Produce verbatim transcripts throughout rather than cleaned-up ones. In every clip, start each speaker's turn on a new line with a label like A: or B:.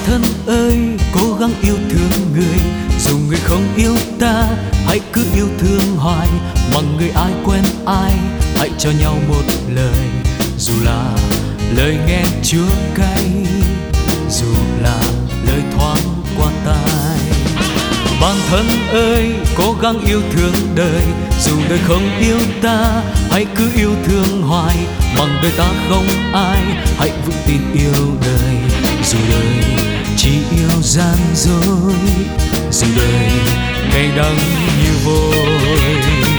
A: thân ơi, cố gắng yêu thương người, dù người không yêu ta, hãy cứ yêu thương hoài. Mà người ai quen ai, hãy cho nhau một lời, dù là lời nghe chua cay, dù là lời thoáng qua tai. Bạn thân ơi, cố gắng yêu thương đời, dù đời không yêu ta, hãy cứ yêu thương hoài. Bằng đời ta không ai, hãy vững tin yêu đời, dù đời chỉ yêu gian dối, dù đời cay đắng như vôi.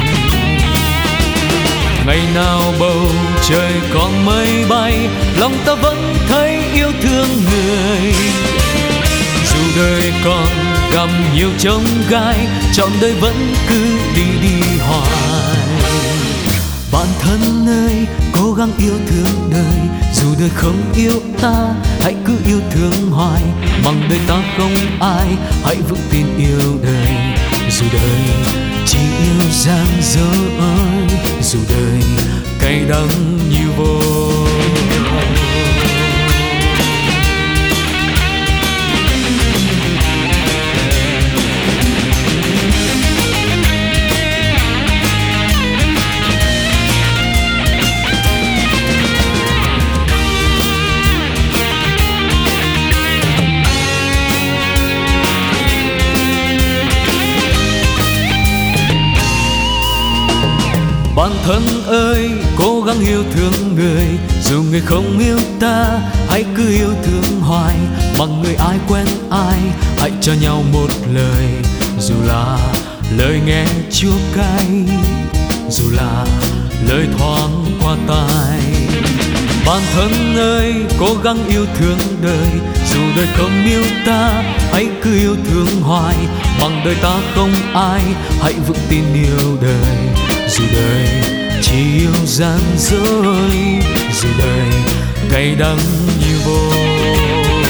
A: Ngày nào bầu trời còn mây bay, lòng ta vẫn thấy yêu thương người. Dù đời còn gặp nhiều chông gai, trọn đời vẫn cứ đi đi hoài. Bạn thân ơi, cố gắng yêu thương đời, dù đời không yêu ta, hãy cứ yêu thương hoài. Bằng đời ta không ai, hãy vững tin yêu đời, dù đời chỉ yêu gian dối, dù đời cay đắng như vôi. Bạn thân ơi, cố gắng yêu thương người, dù người không yêu ta, hãy cứ yêu thương hoài. Bằng người ai quen ai, hãy cho nhau một lời, dù là lời nghe chua cay, dù là lời thoáng qua tai. Bạn thân ơi, cố gắng yêu thương đời, dù đời không yêu ta, hãy cứ yêu thương hoài. Bằng đời ta không ai, hãy vững tin yêu đời, dù đời chỉ yêu gian dối, dù đời cay đắng như vôi.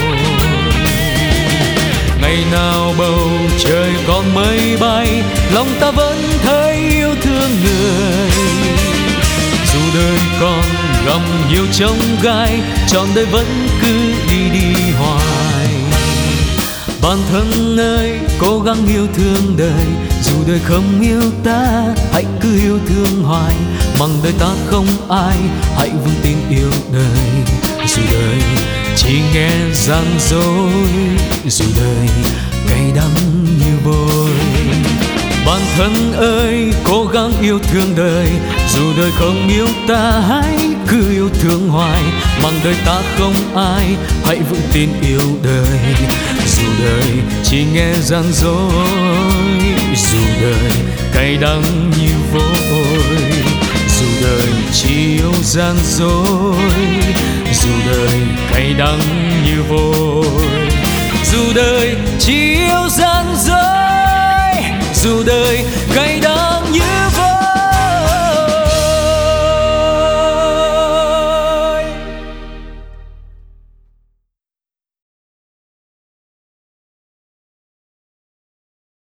A: Ngày nào bầu trời còn mây bay, lòng ta vẫn thấy yêu thương người. Dù đời còn gặp nhiều chông gai, trọn đời vẫn cứ đi đi hoài. Bạn thân ơi, cố gắng yêu thương đời, dù đời không yêu ta, hãy cứ yêu thương hoài. Bằng đời ta không ai, hãy vững tin yêu đời, dù đời chỉ nghe gian dối, dù đời cay đắng như vôi. Bạn thân ơi, cố gắng yêu thương đời, dù đời không yêu ta, hãy cứ yêu thương hoài. Bằng đời ta không ai, hãy vững tin yêu đời, dù đời chỉ nghe gian dối, dù đời cay đắng như vôi. Dù đời chỉ yêu gian dối, dù đời cay đắng như vôi. Dù đời chỉ yêu gian dối, dù đời cay đắng